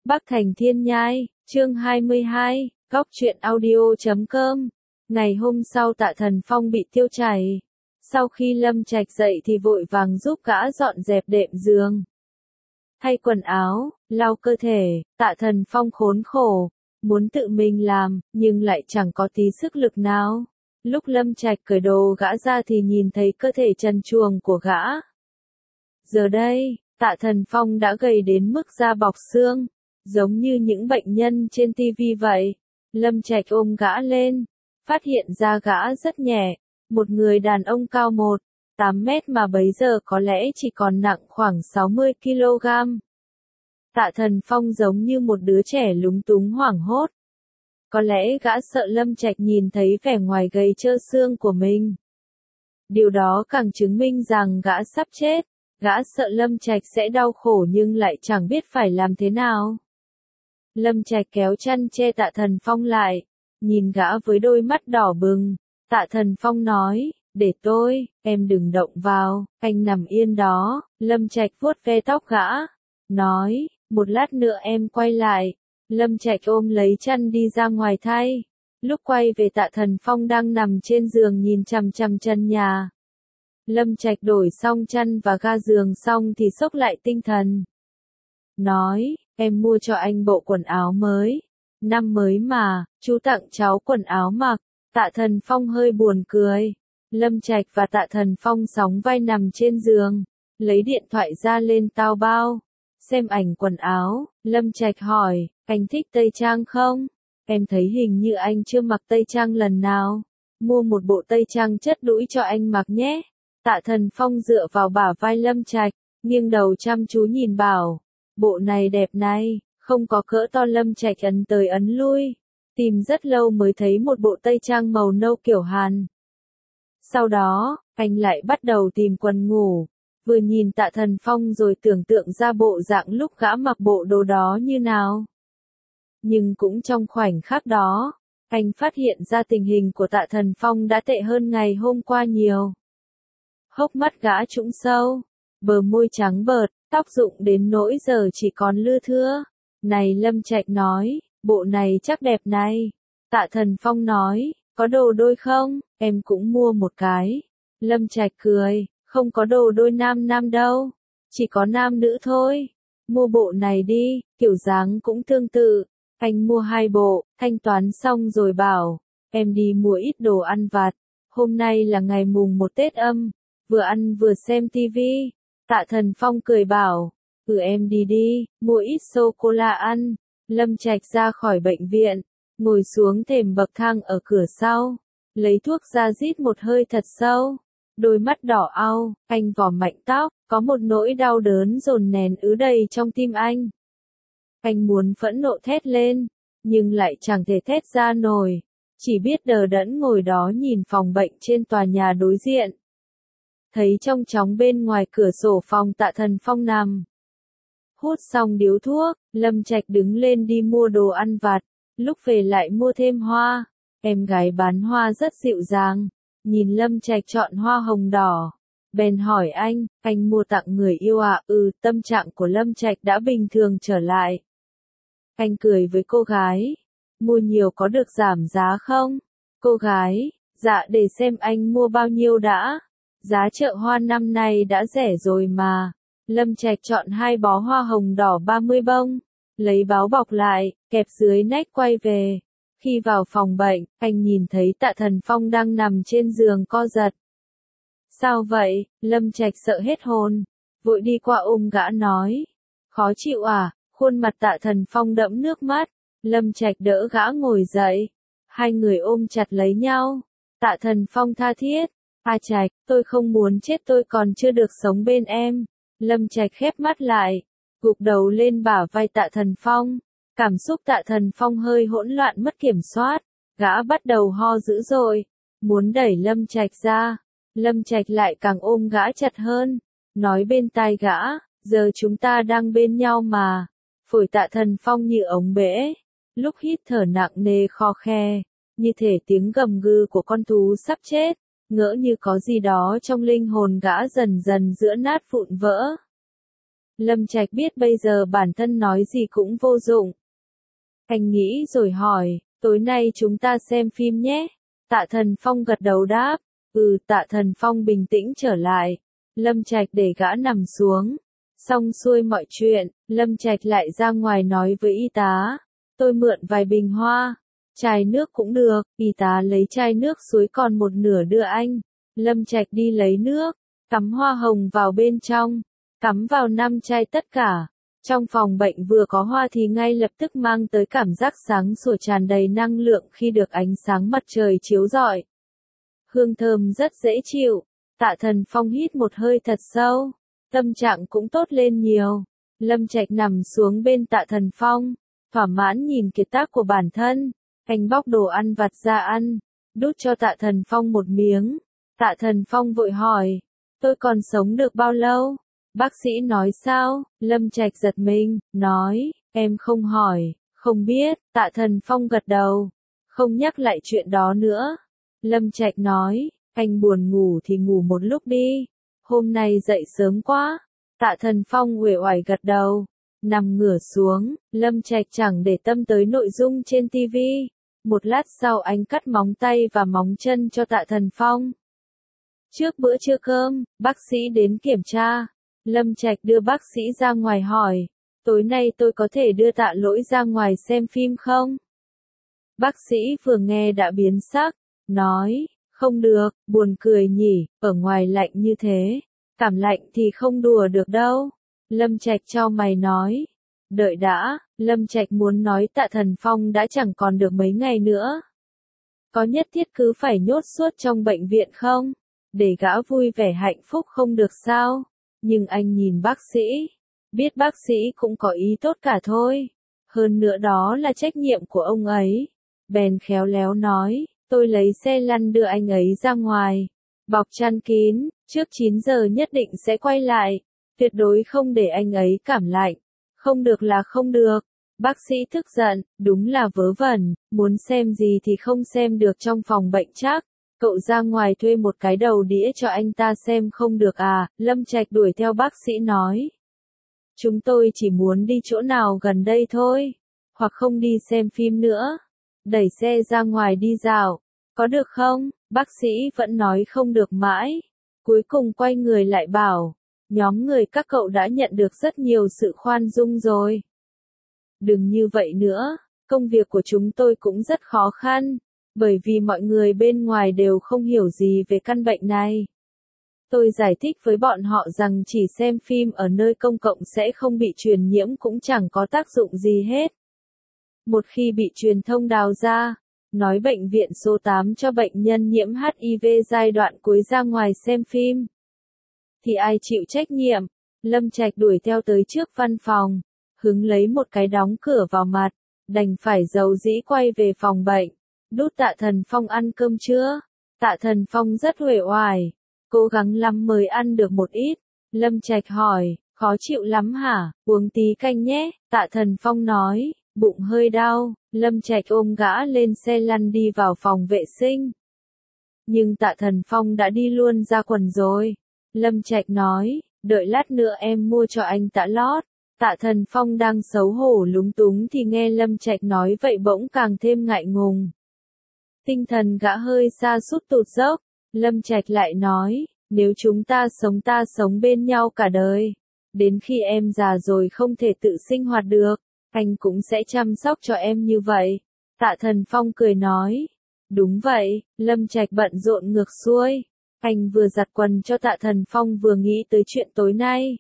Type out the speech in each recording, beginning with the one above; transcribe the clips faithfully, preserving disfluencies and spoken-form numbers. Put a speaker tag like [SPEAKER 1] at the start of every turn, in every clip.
[SPEAKER 1] Bắc Thành Thiên Nhai, chương hai mươi hai, góc truyện audio chấm com. Ngày hôm sau Tạ Thần Phong bị tiêu chảy. Sau khi Lâm Trạch dậy thì vội vàng giúp gã dọn dẹp đệm giường, thay quần áo, lau cơ thể. Tạ Thần Phong khốn khổ, muốn tự mình làm, nhưng lại chẳng có tí sức lực nào. Lúc Lâm Trạch cởi đồ gã ra thì nhìn thấy cơ thể trần truồng của gã. Giờ đây, Tạ Thần Phong đã gầy đến mức da bọc xương, giống như những bệnh nhân trên ti vi vậy. Lâm Trạch ôm gã lên, phát hiện ra gã rất nhẹ, một người đàn ông cao một phẩy tám mét mà bấy giờ có lẽ chỉ còn nặng khoảng sáu mươi ki lô gam. Tạ Thần Phong giống như một đứa trẻ lúng túng hoảng hốt. Có lẽ gã sợ Lâm Trạch nhìn thấy vẻ ngoài gầy trơ xương của mình. Điều đó càng chứng minh rằng gã sắp chết. Gã sợ Lâm Trạch sẽ đau khổ nhưng lại chẳng biết phải làm thế nào. Lâm Trạch kéo chăn che Tạ Thần Phong lại, nhìn gã với đôi mắt đỏ bừng. Tạ Thần Phong nói, để tôi, em đừng động vào, anh nằm yên đó. Lâm Trạch vuốt ve tóc gã, nói, một lát nữa em quay lại. Lâm Trạch ôm lấy chăn đi ra ngoài thay. Lúc quay về Tạ Thần Phong đang nằm trên giường nhìn chằm chằm chân nhà. Lâm Trạch đổi xong chăn và ga giường xong thì xốc lại tinh thần. Nói, em mua cho anh bộ quần áo mới. Năm mới mà, chú tặng cháu quần áo mặc. Tạ Thần Phong hơi buồn cười. Lâm Trạch và Tạ Thần Phong sóng vai nằm trên giường, lấy điện thoại ra lên tao bao. Xem ảnh quần áo, Lâm Trạch hỏi, anh thích tây trang không? Em thấy hình như anh chưa mặc tây trang lần nào. Mua một bộ tây trang chất đũi cho anh mặc nhé. Tạ Thần Phong dựa vào bả vai Lâm Trạch, nghiêng đầu chăm chú nhìn bảo, bộ này đẹp này, không có cỡ to. Lâm Trạch ấn tới ấn lui, tìm rất lâu mới thấy một bộ tây trang màu nâu kiểu Hàn. Sau đó, anh lại bắt đầu tìm quần ngủ, vừa nhìn Tạ Thần Phong rồi tưởng tượng ra bộ dạng lúc gã mặc bộ đồ đó như nào. Nhưng cũng trong khoảnh khắc đó, anh phát hiện ra tình hình của Tạ Thần Phong đã tệ hơn ngày hôm qua nhiều. Hốc mắt gã trũng sâu, bờ môi trắng bợt, tóc rụng đến nỗi giờ chỉ còn lưa thưa. Này Lâm Trạch nói, bộ này chắc đẹp này. Tạ Thần Phong nói, có đồ đôi không? Em cũng mua một cái. Lâm Trạch cười, không có đồ đôi nam nam đâu, chỉ có nam nữ thôi. Mua bộ này đi, kiểu dáng cũng tương tự. Anh mua hai bộ, thanh toán xong rồi bảo, em đi mua ít đồ ăn vặt. Hôm nay là ngày mùng một Tết âm. Vừa ăn vừa xem tivi. Tạ Thần Phong cười bảo, ừ em đi đi, mua ít sô-cô-la ăn. Lâm Trạch ra khỏi bệnh viện, ngồi xuống thềm bậc thang ở cửa sau, lấy thuốc ra rít một hơi thật sâu. Đôi mắt đỏ au, anh vò mạnh tóc, có một nỗi đau đớn dồn nén ứ đầy trong tim anh. Anh muốn phẫn nộ thét lên, nhưng lại chẳng thể thét ra nổi, chỉ biết đờ đẫn ngồi đó nhìn phòng bệnh trên tòa nhà đối diện. Thấy trong chóng bên ngoài cửa sổ phòng Tạ Thần Phong nằm. Hút xong điếu thuốc, Lâm Trạch đứng lên đi mua đồ ăn vặt, lúc về lại mua thêm hoa. Em gái bán hoa rất dịu dàng, nhìn Lâm Trạch chọn hoa hồng đỏ, bèn hỏi anh, anh mua tặng người yêu à? Ừ, tâm trạng của Lâm Trạch đã bình thường trở lại. Anh cười với cô gái, mua nhiều có được giảm giá không? Cô gái, dạ để xem anh mua bao nhiêu đã. Giá chợ hoa năm nay đã rẻ rồi mà. Lâm Trạch chọn hai bó hoa hồng đỏ ba mươi bông, lấy báo bọc lại, kẹp dưới nách quay về. Khi vào phòng bệnh, anh nhìn thấy Tạ Thần Phong đang nằm trên giường co giật. Sao vậy? Lâm Trạch sợ hết hồn, vội đi qua ôm gã nói. Khó chịu à? Khuôn mặt Tạ Thần Phong đẫm nước mắt. Lâm Trạch đỡ gã ngồi dậy. Hai người ôm chặt lấy nhau. Tạ Thần Phong tha thiết. A Trạch, tôi không muốn chết, tôi còn chưa được sống bên em. Lâm Trạch khép mắt lại, gục đầu lên bả vai Tạ Thần Phong. Cảm xúc Tạ Thần Phong hơi hỗn loạn mất kiểm soát. Gã bắt đầu ho dữ dội, muốn đẩy Lâm Trạch ra. Lâm Trạch lại càng ôm gã chặt hơn, nói bên tai gã, giờ chúng ta đang bên nhau mà. Phổi Tạ Thần Phong như ống bể, lúc hít thở nặng nề khò khe, như thể tiếng gầm gừ của con thú sắp chết. Ngỡ như có gì đó trong linh hồn gã dần dần giữa nát vụn vỡ. Lâm Trạch biết bây giờ bản thân nói gì cũng vô dụng. Anh nghĩ rồi hỏi, tối nay chúng ta xem phim nhé. Tạ Thần Phong gật đầu đáp, ừ. Tạ Thần Phong bình tĩnh trở lại. Lâm Trạch để gã nằm xuống. Xong xuôi mọi chuyện, Lâm Trạch lại ra ngoài nói với y tá, tôi mượn vài bình hoa. Chai nước cũng được. Y tá lấy chai nước suối còn một nửa đưa anh. Lâm Trạch đi lấy nước, cắm hoa hồng vào bên trong, cắm vào năm chai tất cả. Trong phòng bệnh vừa có hoa thì ngay lập tức mang tới cảm giác sáng sủa tràn đầy năng lượng khi được ánh sáng mặt trời chiếu rọi. Hương thơm rất dễ chịu. Tạ Thần Phong hít một hơi thật sâu, tâm trạng cũng tốt lên nhiều. Lâm Trạch nằm xuống bên Tạ Thần Phong, thỏa mãn nhìn kiệt tác của bản thân. Anh bóc đồ ăn vặt ra ăn, đút cho Tạ Thần Phong một miếng. Tạ Thần Phong vội hỏi, tôi còn sống được bao lâu? Bác sĩ nói sao? Lâm Trạch giật mình, nói, em không hỏi, không biết. Tạ Thần Phong gật đầu, không nhắc lại chuyện đó nữa. Lâm Trạch nói, anh buồn ngủ thì ngủ một lúc đi, hôm nay dậy sớm quá. Tạ Thần Phong uể oải gật đầu, nằm ngửa xuống. Lâm Trạch chẳng để tâm tới nội dung trên ti vi. Một lát sau anh cắt móng tay và móng chân cho Tạ Thần Phong. Trước bữa trưa cơm, bác sĩ đến kiểm tra. Lâm Trạch đưa bác sĩ ra ngoài hỏi, tối nay tôi có thể đưa Tạ Lỗi ra ngoài xem phim không? Bác sĩ vừa nghe đã biến sắc, nói, không được. Buồn cười nhỉ, ở ngoài lạnh như thế, cảm lạnh thì không đùa được đâu. Lâm Trạch chau mày nói, đợi đã. Lâm Trạch muốn nói Tạ Thần Phong đã chẳng còn được mấy ngày nữa. Có nhất thiết cứ phải nhốt suốt trong bệnh viện không? Để gã vui vẻ hạnh phúc không được sao? Nhưng anh nhìn bác sĩ, biết bác sĩ cũng có ý tốt cả thôi. Hơn nữa đó là trách nhiệm của ông ấy. Bèn khéo léo nói, tôi lấy xe lăn đưa anh ấy ra ngoài. Bọc chăn kín, trước chín giờ nhất định sẽ quay lại. Tuyệt đối không để anh ấy cảm lạnh. Không được là không được. Bác sĩ tức giận, đúng là vớ vẩn, muốn xem gì thì không xem được trong phòng bệnh chắc. Cậu ra ngoài thuê một cái đầu đĩa cho anh ta xem không được à? Lâm Trạch đuổi theo bác sĩ nói. Chúng tôi chỉ muốn đi chỗ nào gần đây thôi, hoặc không đi xem phim nữa. Đẩy xe ra ngoài đi dạo, có được không? Bác sĩ vẫn nói không được mãi. Cuối cùng quay người lại bảo, nhóm người các cậu đã nhận được rất nhiều sự khoan dung rồi. Đừng như vậy nữa, công việc của chúng tôi cũng rất khó khăn. Bởi vì mọi người bên ngoài đều không hiểu gì về căn bệnh này. Tôi giải thích với bọn họ rằng chỉ xem phim ở nơi công cộng sẽ không bị truyền nhiễm cũng chẳng có tác dụng gì hết. Một khi bị truyền thông đào ra, nói bệnh viện số tám cho bệnh nhân nhiễm hát i vê giai đoạn cuối ra ngoài xem phim, thì ai chịu trách nhiệm? Lâm Trạch đuổi theo tới trước văn phòng, hứng lấy một cái đóng cửa vào mặt, đành phải dầu dĩ quay về phòng bệnh. Đút Tạ Thần Phong ăn cơm chưa? Tạ Thần Phong rất uể oải, cố gắng lắm mới ăn được một ít. Lâm Trạch hỏi, khó chịu lắm hả? Uống tí canh nhé. Tạ Thần Phong nói, bụng hơi đau. Lâm Trạch ôm gã lên xe lăn đi vào phòng vệ sinh. Nhưng Tạ Thần Phong đã đi luôn ra quần rồi. Lâm Trạch nói, đợi lát nữa em mua cho anh tã lót. Tạ Thần Phong đang xấu hổ lúng túng thì nghe Lâm Trạch nói vậy bỗng càng thêm ngại ngùng. Tinh thần gã hơi sa sút tụt dốc. Lâm Trạch lại nói, nếu chúng ta sống ta sống bên nhau cả đời. Đến khi em già rồi không thể tự sinh hoạt được, anh cũng sẽ chăm sóc cho em như vậy. Tạ Thần Phong cười nói, đúng vậy. Lâm Trạch bận rộn ngược xuôi. Anh vừa giặt quần cho Tạ Thần Phong vừa nghĩ tới chuyện tối nay.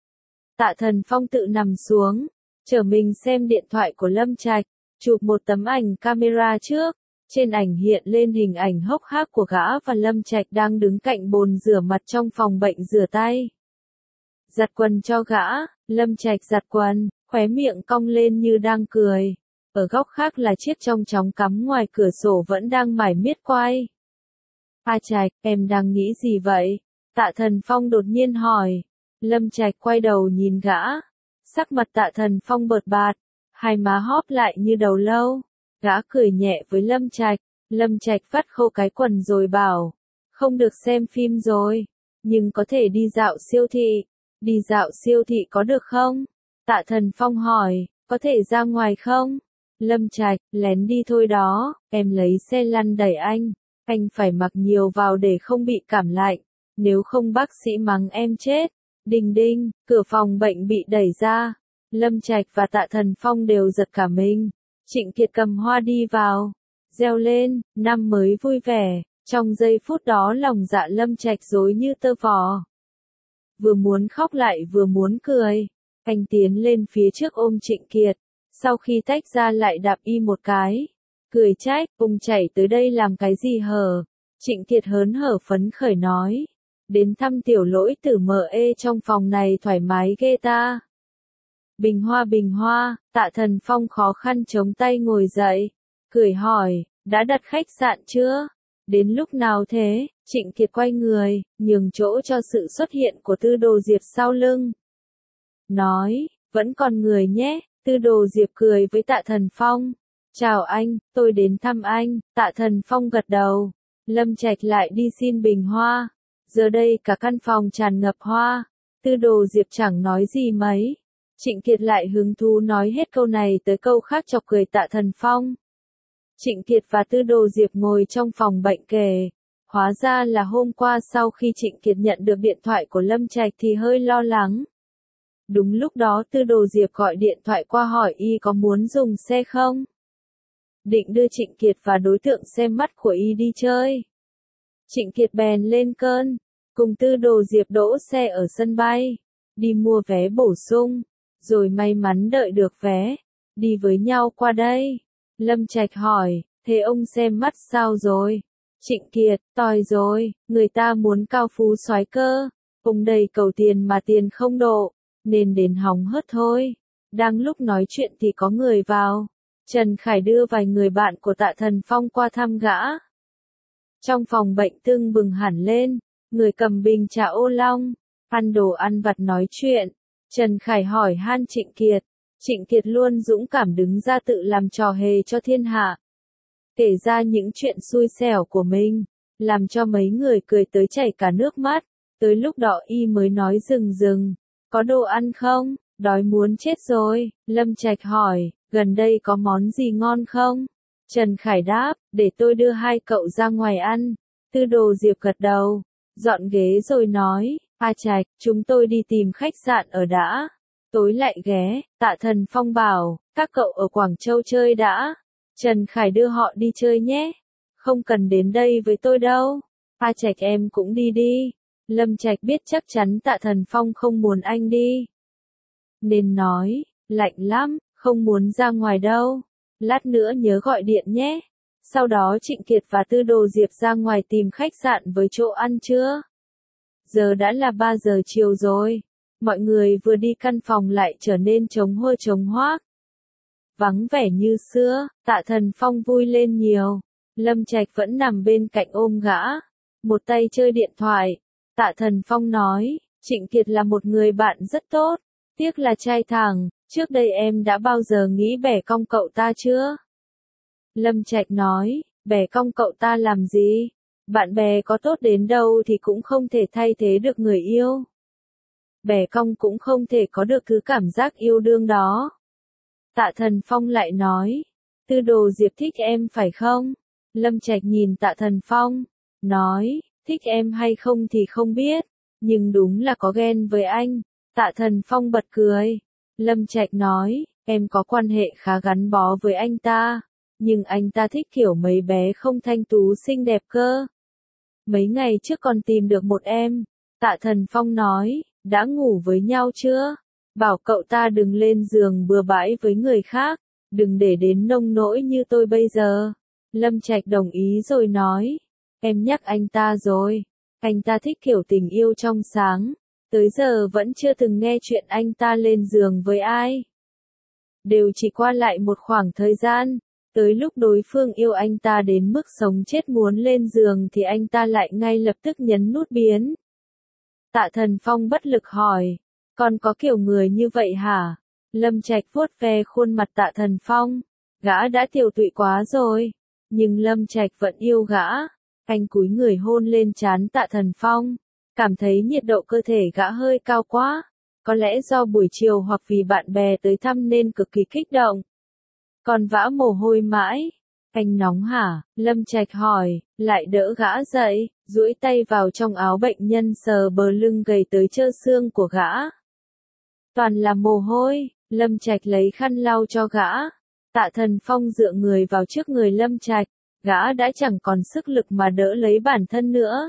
[SPEAKER 1] Tạ Thần Phong tự nằm xuống, trở mình xem điện thoại của Lâm Trạch, chụp một tấm ảnh camera trước. Trên ảnh hiện lên hình ảnh hốc hác của gã và Lâm Trạch đang đứng cạnh bồn rửa mặt trong phòng bệnh rửa tay. Giặt quần cho gã, Lâm Trạch giặt quần, khóe miệng cong lên như đang cười. Ở góc khác là chiếc chong chóng cắm ngoài cửa sổ vẫn đang mải miết quay. A Trạch, em đang nghĩ gì vậy? Tạ Thần Phong đột nhiên hỏi. Lâm Trạch quay đầu nhìn gã. Sắc mặt Tạ Thần Phong bợt bạt, hai má hóp lại như đầu lâu. Gã cười nhẹ với Lâm Trạch. Lâm Trạch vắt khô cái quần rồi bảo, không được xem phim rồi, nhưng có thể đi dạo siêu thị. Đi dạo siêu thị có được không? Tạ Thần Phong hỏi, có thể ra ngoài không? Lâm Trạch, lén đi thôi đó, em lấy xe lăn đẩy anh. Anh phải mặc nhiều vào để không bị cảm lạnh, nếu không bác sĩ mắng em chết. Đinh đinh, cửa phòng bệnh bị đẩy ra. Lâm Trạch và Tạ Thần Phong đều giật cả mình. Trịnh Kiệt cầm hoa đi vào, reo lên, năm mới vui vẻ. Trong giây phút đó lòng dạ Lâm Trạch rối như tơ vò. Vừa muốn khóc lại vừa muốn cười. Anh tiến lên phía trước ôm Trịnh Kiệt, sau khi tách ra lại đạp y một cái. Cười trách, ông chảy tới đây làm cái gì hở? Trịnh Kiệt hớn hở phấn khởi nói. Đến thăm tiểu lỗi tử mờ ê trong phòng này thoải mái ghê ta. Bình hoa bình hoa, Tạ Thần Phong khó khăn chống tay ngồi dậy. Cười hỏi, đã đặt khách sạn chưa? Đến lúc nào thế? Trịnh Kiệt quay người, nhường chỗ cho sự xuất hiện của Tư Đồ Diệp sau lưng. Nói, vẫn còn người nhé. Tư Đồ Diệp cười với Tạ Thần Phong. Chào anh, tôi đến thăm anh. Tạ Thần Phong gật đầu. Lâm Trạch lại đi xin bình hoa. Giờ đây cả căn phòng tràn ngập hoa. Tư Đồ Diệp chẳng nói gì mấy. Trịnh Kiệt lại hứng thú nói hết câu này tới câu khác chọc cười Tạ Thần Phong. Trịnh Kiệt và Tư Đồ Diệp ngồi trong phòng bệnh kề. Hóa ra là hôm qua sau khi Trịnh Kiệt nhận được điện thoại của Lâm Trạch thì hơi lo lắng. Đúng lúc đó Tư Đồ Diệp gọi điện thoại qua hỏi y có muốn dùng xe không? Định đưa Trịnh Kiệt và đối tượng xem mắt của y đi chơi. Trịnh Kiệt bèn lên cơn, cùng Tư Đồ Diệp đỗ xe ở sân bay, đi mua vé bổ sung, rồi may mắn đợi được vé, đi với nhau qua đây. Lâm Trạch hỏi, thế ông xem mắt sao rồi? Trịnh Kiệt, tòi rồi, người ta muốn cao phú soái cơ, ông đầy cầu tiền mà tiền không độ, nên đến hỏng hớt thôi. Đang lúc nói chuyện thì có người vào. Trần Khải đưa vài người bạn của Tạ Thần Phong qua thăm gã. Trong phòng bệnh tưng bừng hẳn lên, người cầm bình trà ô long, ăn đồ ăn vặt nói chuyện. Trần Khải hỏi han Trịnh Kiệt. Trịnh Kiệt luôn dũng cảm đứng ra tự làm trò hề cho thiên hạ. Kể ra những chuyện xui xẻo của mình, làm cho mấy người cười tới chảy cả nước mắt. Tới lúc đó y mới nói dừng dừng, có đồ ăn không? Đói muốn chết rồi. Lâm Trạch hỏi, gần đây có món gì ngon không? Trần Khải đáp, để tôi đưa hai cậu ra ngoài ăn. Tư Đồ Diệp gật đầu, dọn ghế rồi nói, A Trạch, chúng tôi đi tìm khách sạn ở đã. Tối lại ghé. Tạ Thần Phong bảo, các cậu ở Quảng Châu chơi đã. Trần Khải đưa họ đi chơi nhé. Không cần đến đây với tôi đâu. A Trạch em cũng đi đi. Lâm Trạch biết chắc chắn Tạ Thần Phong không muốn anh đi, nên nói, lạnh lắm, không muốn ra ngoài đâu. Lát nữa nhớ gọi điện nhé. Sau đó Trịnh Kiệt và Tư Đồ Diệp ra ngoài tìm khách sạn với chỗ ăn trưa. Giờ đã là ba giờ chiều rồi. Mọi người vừa đi căn phòng lại trở nên trống hôi trống hoác. Vắng vẻ như xưa, Tạ Thần Phong vui lên nhiều. Lâm Trạch vẫn nằm bên cạnh ôm gã, một tay chơi điện thoại. Tạ Thần Phong nói, Trịnh Kiệt là một người bạn rất tốt, tiếc là trai thẳng, trước đây em đã bao giờ nghĩ bẻ cong cậu ta chưa? Lâm Trạch nói, bẻ cong cậu ta làm gì? Bạn bè có tốt đến đâu thì cũng không thể thay thế được người yêu. Bẻ cong cũng không thể có được thứ cảm giác yêu đương đó. Tạ Thần Phong lại nói, Tư Đồ Diệp thích em phải không? Lâm Trạch nhìn Tạ Thần Phong, nói, thích em hay không thì không biết, nhưng đúng là có ghen với anh. Tạ Thần Phong bật cười. Lâm Trạch nói, em có quan hệ khá gắn bó với anh ta, nhưng anh ta thích kiểu mấy bé không thanh tú xinh đẹp cơ. Mấy ngày trước còn tìm được một em. Tạ Thần Phong nói, đã ngủ với nhau chưa? Bảo cậu ta đừng lên giường bừa bãi với người khác, đừng để đến nông nỗi như tôi bây giờ. Lâm Trạch đồng ý rồi nói, em nhắc anh ta rồi, anh ta thích kiểu tình yêu trong sáng, tới giờ vẫn chưa từng nghe chuyện anh ta lên giường với ai. Đều chỉ qua lại một khoảng thời gian, tới lúc đối phương yêu anh ta đến mức sống chết muốn lên giường thì anh ta lại ngay lập tức nhấn nút biến. Tạ Thần Phong bất lực hỏi, còn có kiểu người như vậy hả? Lâm Trạch vuốt ve khuôn mặt Tạ Thần Phong, gã đã tiều tụy quá rồi, nhưng Lâm Trạch vẫn yêu gã. Anh cúi người hôn lên trán Tạ Thần Phong, cảm thấy nhiệt độ cơ thể gã hơi cao quá, có lẽ do buổi chiều hoặc vì bạn bè tới thăm nên cực kỳ kích động. Còn vã mồ hôi mãi. Anh nóng hả? Lâm Trạch hỏi, lại đỡ gã dậy, duỗi tay vào trong áo bệnh nhân sờ bờ lưng gầy tới trơ xương của gã. Toàn là mồ hôi, Lâm Trạch lấy khăn lau cho gã. Tạ Thần Phong dựa người vào trước người Lâm Trạch, gã đã chẳng còn sức lực mà đỡ lấy bản thân nữa.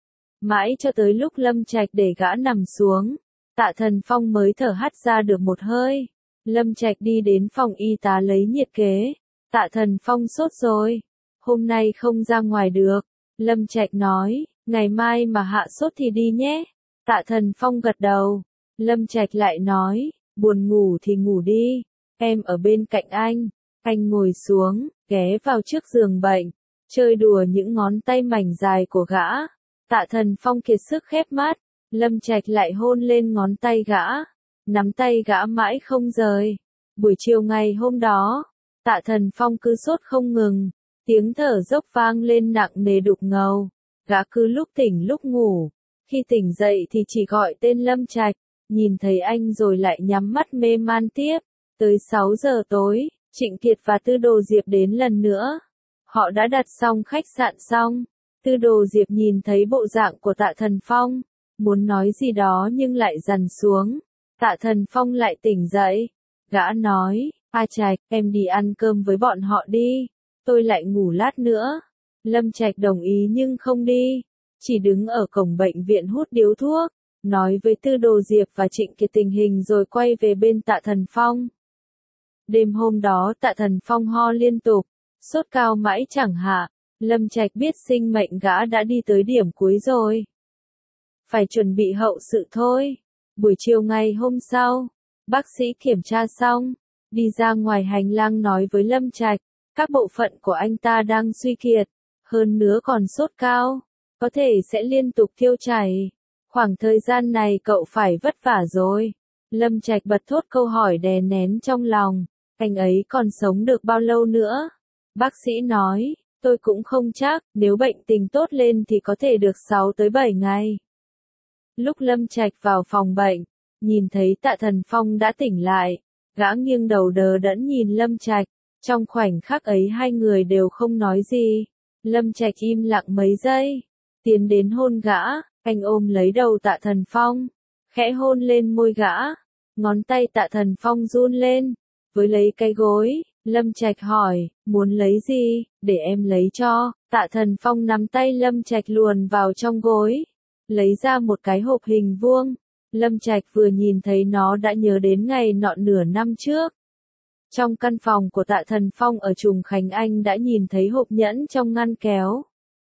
[SPEAKER 1] Mãi cho tới lúc Lâm Trạch để gã nằm xuống, Tạ Thần Phong mới thở hắt ra được một hơi. Lâm Trạch đi đến phòng y tá lấy nhiệt kế. Tạ Thần Phong sốt rồi, hôm nay không ra ngoài được. Lâm Trạch nói, ngày mai mà hạ sốt thì đi nhé. Tạ Thần Phong gật đầu. Lâm Trạch lại nói, buồn ngủ thì ngủ đi, em ở bên cạnh anh. Anh ngồi xuống, ghé vào trước giường bệnh, chơi đùa những ngón tay mảnh dài của gã. Tạ Thần Phong kiệt sức khép mắt, Lâm Trạch lại hôn lên ngón tay gã, nắm tay gã mãi không rời. Buổi chiều ngày hôm đó, Tạ Thần Phong cứ sốt không ngừng, tiếng thở dốc vang lên nặng nề đục ngầu, gã cứ lúc tỉnh lúc ngủ, khi tỉnh dậy thì chỉ gọi tên Lâm Trạch, nhìn thấy anh rồi lại nhắm mắt mê man tiếp. Tới sáu giờ tối, Trịnh Kiệt và Tư Đồ Diệp đến lần nữa. Họ đã đặt xong khách sạn xong. Tư Đồ Diệp nhìn thấy bộ dạng của Tạ Thần Phong, muốn nói gì đó nhưng lại dằn xuống. Tạ Thần Phong lại tỉnh dậy. Gã nói, A Trạch, em đi ăn cơm với bọn họ đi, tôi lại ngủ lát nữa. Lâm Trạch đồng ý nhưng không đi, chỉ đứng ở cổng bệnh viện hút điếu thuốc, nói với Tư Đồ Diệp và Trịnh Kiệt tình hình rồi quay về bên Tạ Thần Phong. Đêm hôm đó Tạ Thần Phong ho liên tục, sốt cao mãi chẳng hạ. Lâm Trạch biết sinh mệnh gã đã đi tới điểm cuối rồi. Phải chuẩn bị hậu sự thôi. Buổi chiều ngày hôm sau, bác sĩ kiểm tra xong, đi ra ngoài hành lang nói với Lâm Trạch, các bộ phận của anh ta đang suy kiệt, hơn nữa còn sốt cao, có thể sẽ liên tục tiêu chảy. Khoảng thời gian này cậu phải vất vả rồi. Lâm Trạch bật thốt câu hỏi đè nén trong lòng, anh ấy còn sống được bao lâu nữa? Bác sĩ nói, tôi cũng không chắc, nếu bệnh tình tốt lên thì có thể được sáu tới bảy ngày. Lúc Lâm Trạch vào phòng bệnh, nhìn thấy Tạ Thần Phong đã tỉnh lại, gã nghiêng đầu đờ đẫn nhìn Lâm Trạch, trong khoảnh khắc ấy hai người đều không nói gì. Lâm Trạch im lặng mấy giây, tiến đến hôn gã, anh ôm lấy đầu Tạ Thần Phong, khẽ hôn lên môi gã, ngón tay Tạ Thần Phong run lên, với lấy cái gối. Lâm Trạch hỏi, muốn lấy gì, để em lấy cho. Tạ Thần Phong nắm tay Lâm Trạch luồn vào trong gối, lấy ra một cái hộp hình vuông. Lâm Trạch vừa nhìn thấy nó đã nhớ đến ngày nọ nửa năm trước. Trong căn phòng của Tạ Thần Phong ở Trùng Khánh anh đã nhìn thấy hộp nhẫn trong ngăn kéo.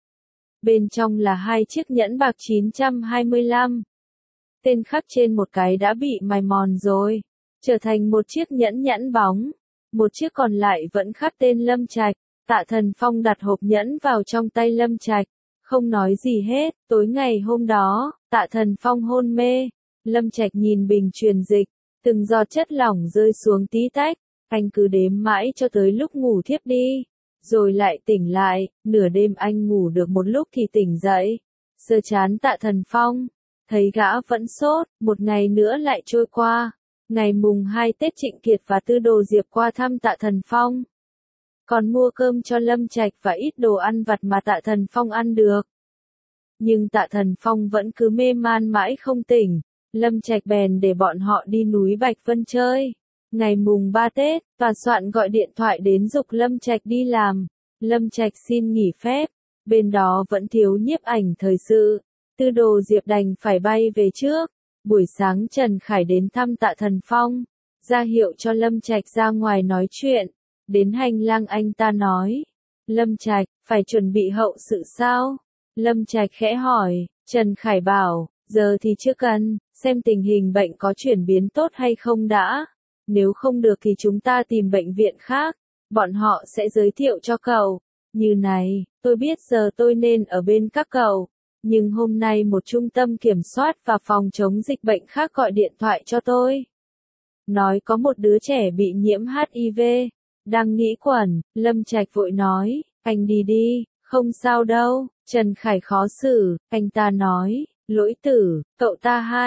[SPEAKER 1] Bên trong là hai chiếc nhẫn bạc chín trăm hai mươi lăm. Tên khắc trên một cái đã bị mài mòn rồi, trở thành một chiếc nhẫn nhẫn bóng. Một chiếc còn lại vẫn khắc tên Lâm Trạch. Tạ Thần Phong đặt hộp nhẫn vào trong tay Lâm Trạch, không nói gì hết. Tối ngày hôm đó, Tạ Thần Phong hôn mê. Lâm Trạch nhìn bình truyền dịch, từng giọt chất lỏng rơi xuống tí tách. Anh cứ đếm mãi cho tới lúc ngủ thiếp đi, rồi lại tỉnh lại. Nửa đêm anh ngủ được một lúc thì tỉnh dậy, sờ trán Tạ Thần Phong, thấy gã vẫn sốt. Một ngày nữa lại trôi qua. Ngày mùng hai Tết Trịnh Kiệt và Tư Đồ Diệp qua thăm Tạ Thần Phong, còn mua cơm cho Lâm Trạch và ít đồ ăn vặt mà Tạ Thần Phong ăn được. Nhưng Tạ Thần Phong vẫn cứ mê man mãi không tỉnh. Lâm Trạch bèn để bọn họ đi núi Bạch Vân chơi. Ngày mùng ba Tết, tòa soạn gọi điện thoại đến giục Lâm Trạch đi làm. Lâm Trạch xin nghỉ phép, bên đó vẫn thiếu nhiếp ảnh thời sự. Tư Đồ Diệp đành phải bay về trước. Buổi sáng Trần Khải đến thăm Tạ Thần Phong, ra hiệu cho Lâm Trạch ra ngoài nói chuyện. Đến hành lang anh ta nói, Lâm Trạch, phải chuẩn bị hậu sự sao? Lâm Trạch khẽ hỏi. Trần Khải bảo, giờ thì chưa cần, xem tình hình bệnh có chuyển biến tốt hay không đã. Nếu không được thì chúng ta tìm bệnh viện khác, bọn họ sẽ giới thiệu cho cậu. Như này, tôi biết giờ tôi nên ở bên các cậu. Nhưng hôm nay một trung tâm kiểm soát và phòng chống dịch bệnh khác gọi điện thoại cho tôi. Nói có một đứa trẻ bị nhiễm hát i vê, đang nghĩ quẩn. Lâm Trạch vội nói, anh đi đi, không sao đâu. Trần Khải khó xử, anh ta nói, lỗi tử, cậu ta hai.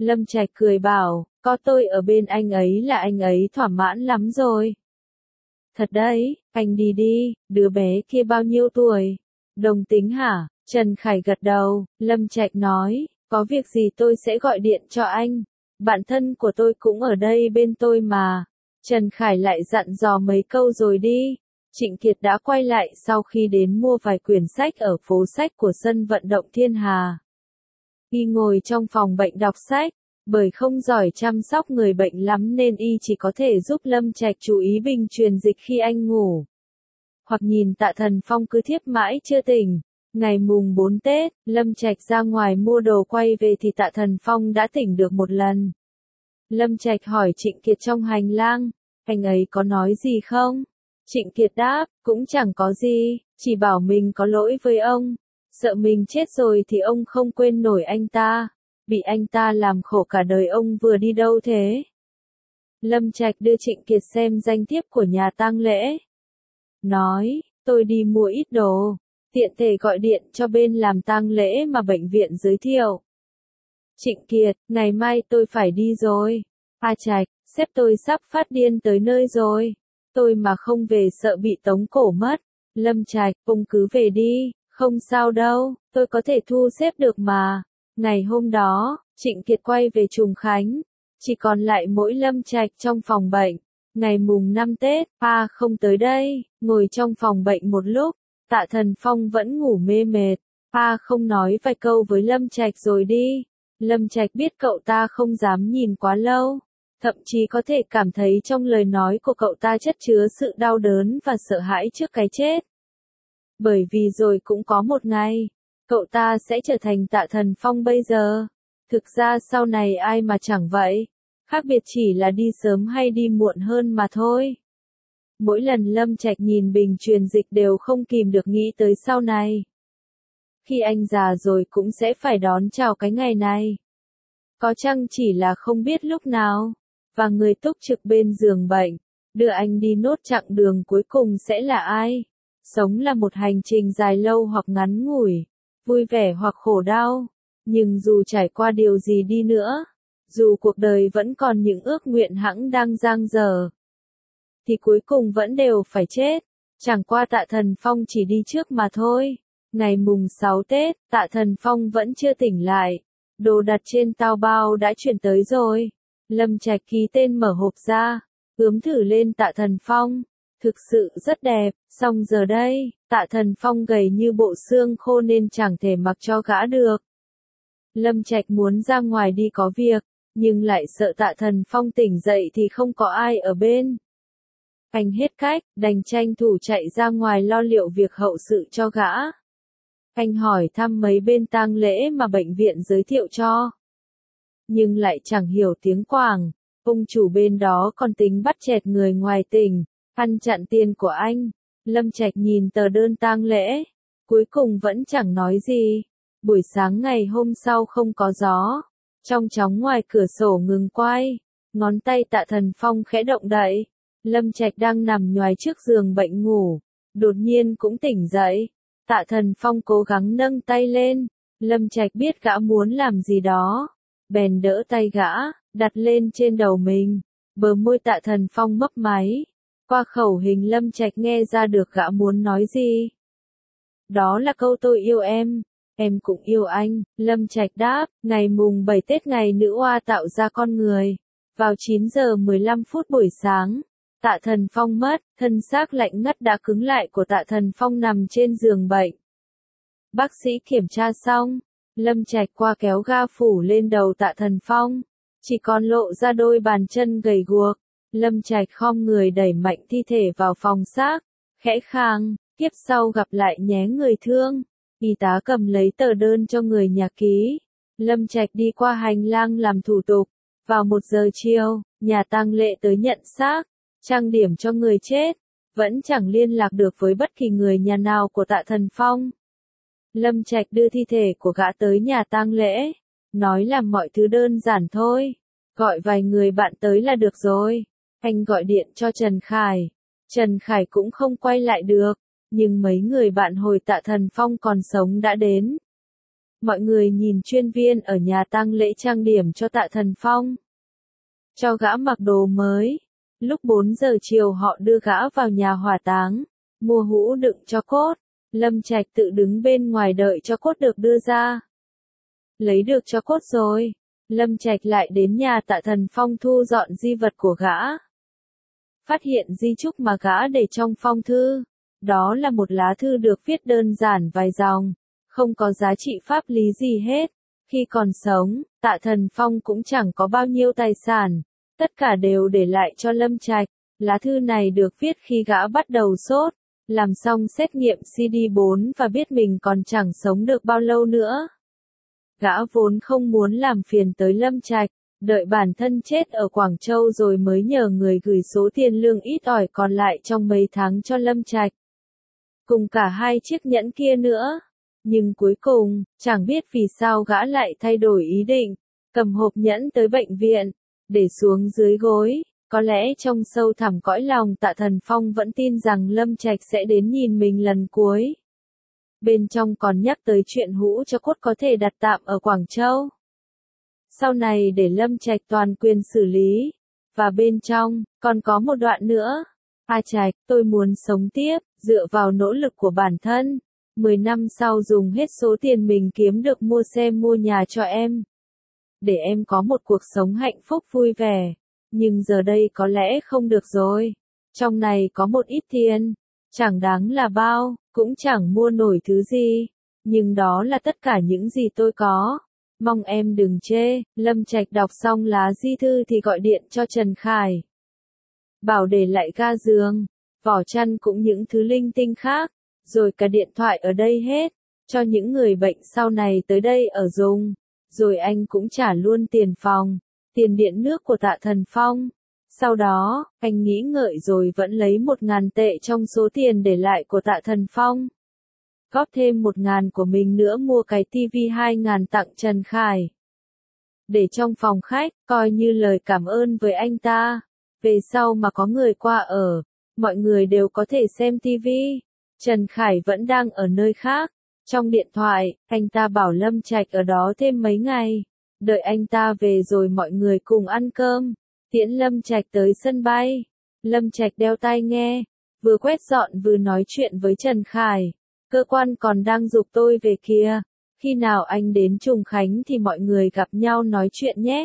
[SPEAKER 1] Lâm Trạch cười bảo, có tôi ở bên anh ấy là anh ấy thỏa mãn lắm rồi. Thật đấy, anh đi đi, đứa bé kia bao nhiêu tuổi? Đồng tính hả? Trần Khải gật đầu, Lâm Trạch nói, có việc gì tôi sẽ gọi điện cho anh. Bạn thân của tôi cũng ở đây bên tôi mà. Trần Khải lại dặn dò mấy câu rồi đi. Trịnh Kiệt đã quay lại sau khi đến mua vài quyển sách ở phố sách của sân vận động Thiên Hà. Y ngồi trong phòng bệnh đọc sách, bởi không giỏi chăm sóc người bệnh lắm nên y chỉ có thể giúp Lâm Trạch chú ý bình truyền dịch khi anh ngủ. Hoặc nhìn Tạ Thần Phong cứ thiếp mãi chưa tỉnh. Ngày mùng bốn Tết, Lâm Trạch ra ngoài mua đồ quay về thì Tạ Thần Phong đã tỉnh được một lần. Lâm Trạch hỏi Trịnh Kiệt trong hành lang, anh ấy có nói gì không? Trịnh Kiệt đáp, cũng chẳng có gì, chỉ bảo mình có lỗi với ông. Sợ mình chết rồi thì ông không quên nổi anh ta. Bị anh ta làm khổ cả đời ông vừa đi đâu thế? Lâm Trạch đưa Trịnh Kiệt xem danh thiếp của nhà tang lễ. Nói, tôi đi mua ít đồ, tiện thể gọi điện cho bên làm tang lễ mà bệnh viện giới thiệu. Trịnh Kiệt, ngày mai tôi phải đi rồi. A Trạch, sếp tôi sắp phát điên tới nơi rồi. Tôi mà không về sợ bị tống cổ mất. Lâm Trạch, ông cứ về đi, không sao đâu, tôi có thể thu xếp được mà. Ngày hôm đó, Trịnh Kiệt quay về Trùng Khánh. Chỉ còn lại mỗi Lâm Trạch trong phòng bệnh. Ngày mùng năm Tết, pa không tới đây, ngồi trong phòng bệnh một lúc. Tạ Thần Phong vẫn ngủ mê mệt. Pa không nói vài câu với Lâm Trạch rồi đi. Lâm Trạch biết cậu ta không dám nhìn quá lâu. Thậm chí có thể cảm thấy trong lời nói của cậu ta chất chứa sự đau đớn và sợ hãi trước cái chết. Bởi vì rồi cũng có một ngày, cậu ta sẽ trở thành Tạ Thần Phong bây giờ. Thực ra sau này ai mà chẳng vậy. Khác biệt chỉ là đi sớm hay đi muộn hơn mà thôi. Mỗi lần Lâm Trạch nhìn bình truyền dịch đều không kìm được nghĩ tới sau này. Khi anh già rồi cũng sẽ phải đón chào cái ngày này. Có chăng chỉ là không biết lúc nào. Và người túc trực bên giường bệnh, đưa anh đi nốt chặng đường cuối cùng sẽ là ai? Sống là một hành trình dài lâu hoặc ngắn ngủi, vui vẻ hoặc khổ đau. Nhưng dù trải qua điều gì đi nữa, dù cuộc đời vẫn còn những ước nguyện hẵng đang dang dở, thì cuối cùng vẫn đều phải chết. Chẳng qua Tạ Thần Phong chỉ đi trước mà thôi. Ngày mùng sáu Tết, Tạ Thần Phong vẫn chưa tỉnh lại. Đồ đặt trên tao bao đã chuyển tới rồi. Lâm Trạch ký tên mở hộp ra, ướm thử lên Tạ Thần Phong. Thực sự rất đẹp, song giờ đây, Tạ Thần Phong gầy như bộ xương khô nên chẳng thể mặc cho gã được. Lâm Trạch muốn ra ngoài đi có việc, nhưng lại sợ Tạ Thần Phong tỉnh dậy thì không có ai ở bên. Anh hết cách, đành tranh thủ chạy ra ngoài lo liệu việc hậu sự cho gã. Anh hỏi thăm mấy bên tang lễ mà bệnh viện giới thiệu cho. Nhưng lại chẳng hiểu tiếng Quảng, ông chủ bên đó còn tính bắt chẹt người ngoài tỉnh, ăn chặn tiền của anh. Lâm Trạch nhìn tờ đơn tang lễ, cuối cùng vẫn chẳng nói gì. Buổi sáng ngày hôm sau không có gió, trong chóng ngoài cửa sổ ngừng quay, ngón tay Tạ Thần Phong khẽ động đậy. Lâm Trạch đang nằm nhoài trước giường bệnh ngủ, đột nhiên cũng tỉnh dậy. Tạ Thần Phong cố gắng nâng tay lên, Lâm Trạch biết gã muốn làm gì đó, bèn đỡ tay gã, đặt lên trên đầu mình. Bờ môi Tạ Thần Phong mấp máy, qua khẩu hình Lâm Trạch nghe ra được gã muốn nói gì. Đó là câu tôi yêu em, em cũng yêu anh. Lâm Trạch đáp. Ngày mùng bảy Tết, ngày nữ oa tạo ra con người. Vào chín giờ mười lăm phút buổi sáng, Tạ Thần Phong mất, thân xác lạnh ngắt đã cứng lại của Tạ Thần Phong nằm trên giường bệnh. Bác sĩ kiểm tra xong, Lâm Trạch qua kéo ga phủ lên đầu Tạ Thần Phong, chỉ còn lộ ra đôi bàn chân gầy guộc. Lâm Trạch khom người đẩy mạnh thi thể vào phòng xác, khẽ khàng, kiếp sau gặp lại nhé người thương. Y tá cầm lấy tờ đơn cho người nhà ký. Lâm Trạch đi qua hành lang làm thủ tục. Vào một giờ chiều, nhà tang lễ tới nhận xác, trang điểm cho người chết, vẫn chẳng liên lạc được với bất kỳ người nhà nào của Tạ Thần Phong. Lâm Trạch đưa thi thể của gã tới nhà tang lễ, nói là mọi thứ đơn giản thôi, gọi vài người bạn tới là được rồi. Anh gọi điện cho Trần Khải, Trần Khải cũng không quay lại được, nhưng mấy người bạn hồi Tạ Thần Phong còn sống đã đến. mọi người nhìn chuyên viên ở nhà tang lễ trang điểm cho Tạ Thần Phong. Cho gã mặc đồ mới. Lúc bốn giờ chiều họ đưa gã vào nhà hỏa táng, mua hũ đựng cho cốt. Lâm Trạch tự đứng bên ngoài đợi cho cốt được đưa ra. Lấy được cho cốt rồi, Lâm Trạch lại đến nhà Tạ Thần Phong thu dọn di vật của gã. Phát hiện di chúc mà gã để trong phong thư. Đó là một lá thư được viết đơn giản vài dòng, không có giá trị pháp lý gì hết. Khi còn sống, Tạ Thần Phong cũng chẳng có bao nhiêu tài sản, tất cả đều để lại cho Lâm Trạch. Lá thư này được viết khi gã bắt đầu sốt, làm xong xét nghiệm xê đê bốn và biết mình còn chẳng sống được bao lâu nữa. Gã vốn không muốn làm phiền tới Lâm Trạch, đợi bản thân chết ở Quảng Châu rồi mới nhờ người gửi số tiền lương ít ỏi còn lại trong mấy tháng cho Lâm Trạch. Cùng cả hai chiếc nhẫn kia nữa. Nhưng cuối cùng, chẳng biết vì sao gã lại thay đổi ý định, cầm hộp nhẫn tới bệnh viện, để xuống dưới gối. Có lẽ trong sâu thẳm cõi lòng Tạ Thần Phong vẫn tin rằng Lâm Trạch sẽ đến nhìn mình lần cuối. Bên trong còn nhắc tới chuyện hũ cho cốt có thể đặt tạm ở Quảng Châu. Sau này để Lâm Trạch toàn quyền xử lý. Và bên trong, còn có một đoạn nữa. A Trạch, tôi muốn sống tiếp, dựa vào nỗ lực của bản thân. Mười năm sau dùng hết số tiền mình kiếm được mua xe mua nhà cho em. Để em có một cuộc sống hạnh phúc vui vẻ. Nhưng giờ đây có lẽ không được rồi. Trong này có một ít tiền. Chẳng đáng là bao, cũng chẳng mua nổi thứ gì. Nhưng đó là tất cả những gì tôi có. Mong em đừng chê. Lâm Trạch đọc xong lá di thư thì gọi điện cho Trần Khải. Bảo để lại ga giường, vỏ chăn cũng những thứ linh tinh khác. Rồi cả điện thoại ở đây hết. Cho những người bệnh sau này tới đây ở dùng. Rồi anh cũng trả luôn tiền phòng, tiền điện nước của Tạ Thần Phong. Sau đó, anh nghĩ ngợi rồi vẫn lấy một ngàn tệ trong số tiền để lại của Tạ Thần Phong. Góp thêm một ngàn của mình nữa mua cái tivi hai ngàn tặng Trần Khải. Để trong phòng khách, coi như lời cảm ơn với anh ta. Về sau mà có người qua ở, mọi người đều có thể xem tivi. Trần Khải vẫn đang ở nơi khác. Trong điện thoại, anh ta bảo Lâm Trạch ở đó thêm mấy ngày. Đợi anh ta về rồi mọi người cùng ăn cơm. Tiễn Lâm Trạch tới sân bay. Lâm Trạch đeo tai nghe, vừa quét dọn vừa nói chuyện với Trần Khải. Cơ quan còn đang giục tôi về kìa. Khi nào anh đến Trùng Khánh thì mọi người gặp nhau nói chuyện nhé.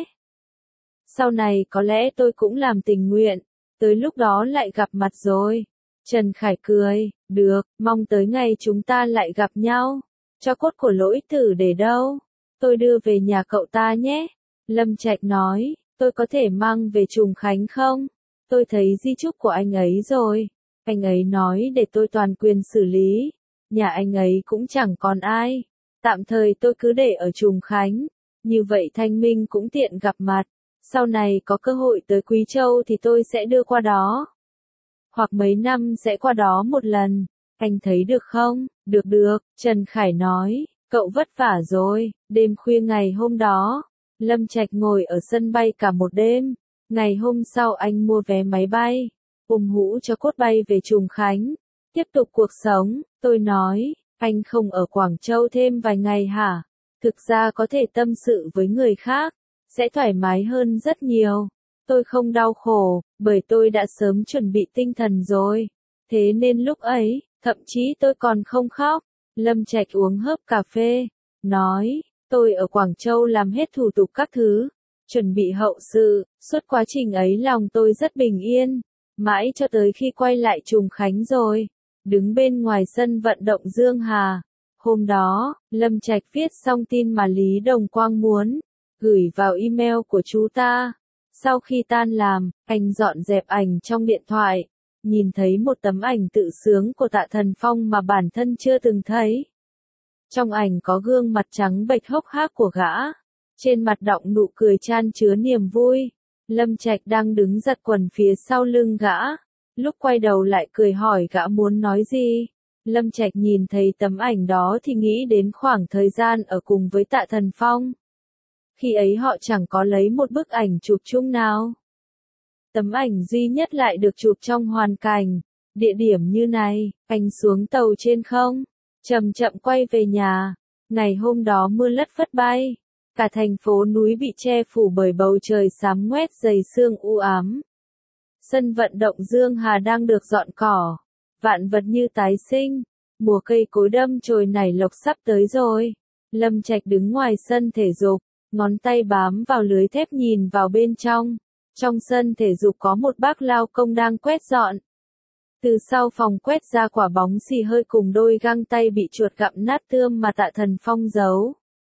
[SPEAKER 1] Sau này có lẽ tôi cũng làm tình nguyện. Tới lúc đó lại gặp mặt rồi. Trần Khải cười, được, mong tới ngày chúng ta lại gặp nhau. Cho cốt của Lỗi Tử để đâu? Tôi đưa về nhà cậu ta nhé. Lâm Trạch nói, tôi có thể mang về Trùng Khánh không? Tôi thấy di chúc của anh ấy rồi. Anh ấy nói để tôi toàn quyền xử lý. Nhà anh ấy cũng chẳng còn ai. Tạm thời tôi cứ để ở Trùng Khánh. Như vậy Thanh Minh cũng tiện gặp mặt. Sau này có cơ hội tới Quý Châu thì tôi sẽ đưa qua đó. Hoặc mấy năm sẽ qua đó một lần. Anh thấy được không? Được được, Trần Khải nói. Cậu vất vả rồi. Đêm khuya ngày hôm đó, Lâm Trạch ngồi ở sân bay cả một đêm. Ngày hôm sau anh mua vé máy bay, ôm hũ cho cốt bay về Trùng Khánh. Tiếp tục cuộc sống. Tôi nói, anh không ở Quảng Châu thêm vài ngày hả? Thực ra có thể tâm sự với người khác, sẽ thoải mái hơn rất nhiều. Tôi không đau khổ, bởi tôi đã sớm chuẩn bị tinh thần rồi. Thế nên lúc ấy, thậm chí tôi còn không khóc. Lâm Trạch uống hớp cà phê, nói, tôi ở Quảng Châu làm hết thủ tục các thứ, chuẩn bị hậu sự, suốt quá trình ấy lòng tôi rất bình yên, mãi cho tới khi quay lại Trùng Khánh rồi, đứng bên ngoài sân vận động Dương Hà. Hôm đó, Lâm Trạch viết xong tin mà Lý Đồng Quang muốn, gửi vào email của chú ta. Sau khi tan làm, anh dọn dẹp ảnh trong điện thoại, nhìn thấy một tấm ảnh tự sướng của Tạ Thần Phong mà bản thân chưa từng thấy. Trong ảnh có gương mặt trắng bệch hốc hác của gã, trên mặt đọng nụ cười chan chứa niềm vui. Lâm Trạch đang đứng giật quần phía sau lưng gã, lúc quay đầu lại cười hỏi gã muốn nói gì. Lâm Trạch nhìn thấy tấm ảnh đó thì nghĩ đến khoảng thời gian ở cùng với Tạ Thần Phong. Khi ấy họ chẳng có lấy một bức ảnh chụp chung nào. Tấm ảnh duy nhất lại được chụp trong hoàn cảnh, địa điểm như này, anh xuống tàu trên không, chậm chậm quay về nhà, Ngày hôm đó mưa lất phất bay, cả thành phố núi bị che phủ bởi bầu trời xám ngoét dày sương u ám. Sân vận động Dương Hà đang được dọn cỏ, vạn vật như tái sinh, mùa cây cối đâm chồi nảy lộc sắp tới rồi. Lâm Trạch đứng ngoài sân thể dục, ngón tay bám vào lưới thép nhìn vào bên trong. Trong sân thể dục có một bác lao công đang quét dọn. Từ sau phòng quét ra quả bóng xì hơi cùng đôi găng tay bị chuột gặm nát tươm mà Tạ Thần Phong giấu.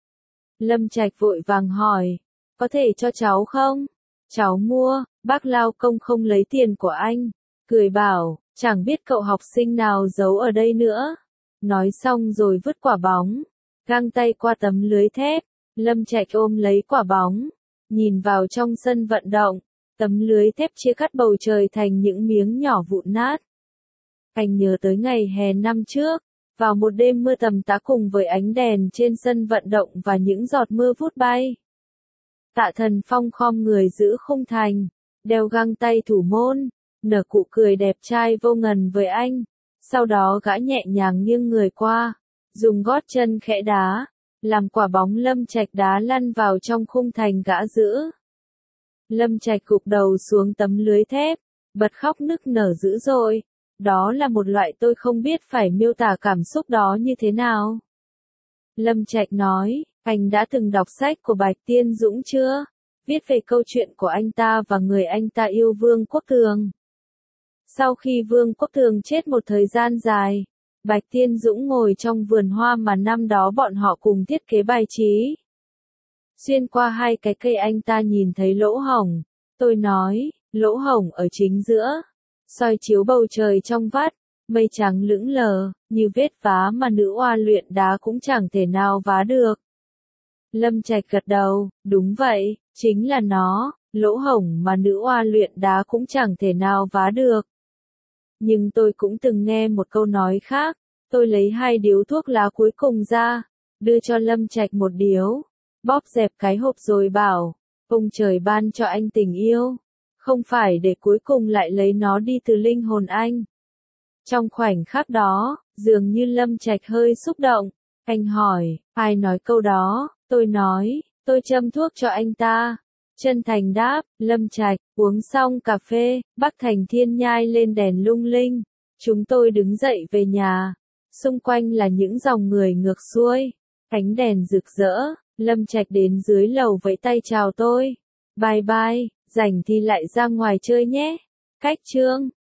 [SPEAKER 1] Lâm Trạch vội vàng hỏi, có thể cho cháu không? Cháu mua. Bác lao công không lấy tiền của anh, cười bảo, chẳng biết cậu học sinh nào giấu ở đây nữa. Nói xong rồi vứt quả bóng, găng tay qua tấm lưới thép. Lâm Trạch ôm lấy quả bóng, nhìn vào trong sân vận động, tấm lưới thép chia cắt bầu trời thành những miếng nhỏ vụn nát. Anh nhớ tới ngày hè năm trước, vào một đêm mưa tầm tã cùng với ánh đèn trên sân vận động và những giọt mưa vút bay. Tạ Thần Phong khom người giữ khung thành, đeo găng tay thủ môn, nở cụ cười đẹp trai vô ngần với anh. Sau đó gã nhẹ nhàng nghiêng người qua, dùng gót chân khẽ đá, làm quả bóng Lâm Trạch đá lăn vào trong khung thành gã giữ. Lâm Trạch gục đầu xuống tấm lưới thép, bật khóc nức nở dữ dội. Đó là một loại tôi không biết phải miêu tả cảm xúc đó như thế nào. Lâm Trạch nói, anh đã từng đọc sách của Bạch Tiên Dũng chưa? Viết về câu chuyện của anh ta và người anh ta yêu Vương Quốc Tường. Sau khi Vương Quốc Tường chết một thời gian dài, Bạch Tiên Dũng ngồi trong vườn hoa mà năm đó bọn họ cùng thiết kế bài trí. Xuyên qua hai cái cây anh ta nhìn thấy lỗ hổng. Tôi nói, lỗ hổng ở chính giữa, soi chiếu bầu trời trong vắt, mây trắng lững lờ, như vết vá mà nữ oa luyện đá cũng chẳng thể nào vá được. Lâm Trạch gật đầu, đúng vậy, chính là nó, lỗ hổng mà nữ oa luyện đá cũng chẳng thể nào vá được. Nhưng tôi cũng từng nghe một câu nói khác, tôi lấy hai điếu thuốc lá cuối cùng ra, đưa cho Lâm Trạch một điếu, bóp dẹp cái hộp rồi bảo, ông trời ban cho anh tình yêu, không phải để cuối cùng lại lấy nó đi từ linh hồn anh. Trong khoảnh khắc đó, dường như Lâm Trạch hơi xúc động, anh hỏi, ai nói câu đó? Tôi nói, tôi châm thuốc cho anh ta. Chân thành đáp, Lâm Trạch, uống xong cà phê, Bắc Thành Thiên nhai lên đèn lung linh. Chúng tôi đứng dậy về nhà. Xung quanh là những dòng người ngược xuôi. Ánh đèn rực rỡ, Lâm Trạch đến dưới lầu vẫy tay chào tôi. Bye bye, rảnh thì lại ra ngoài chơi nhé. Cách chương.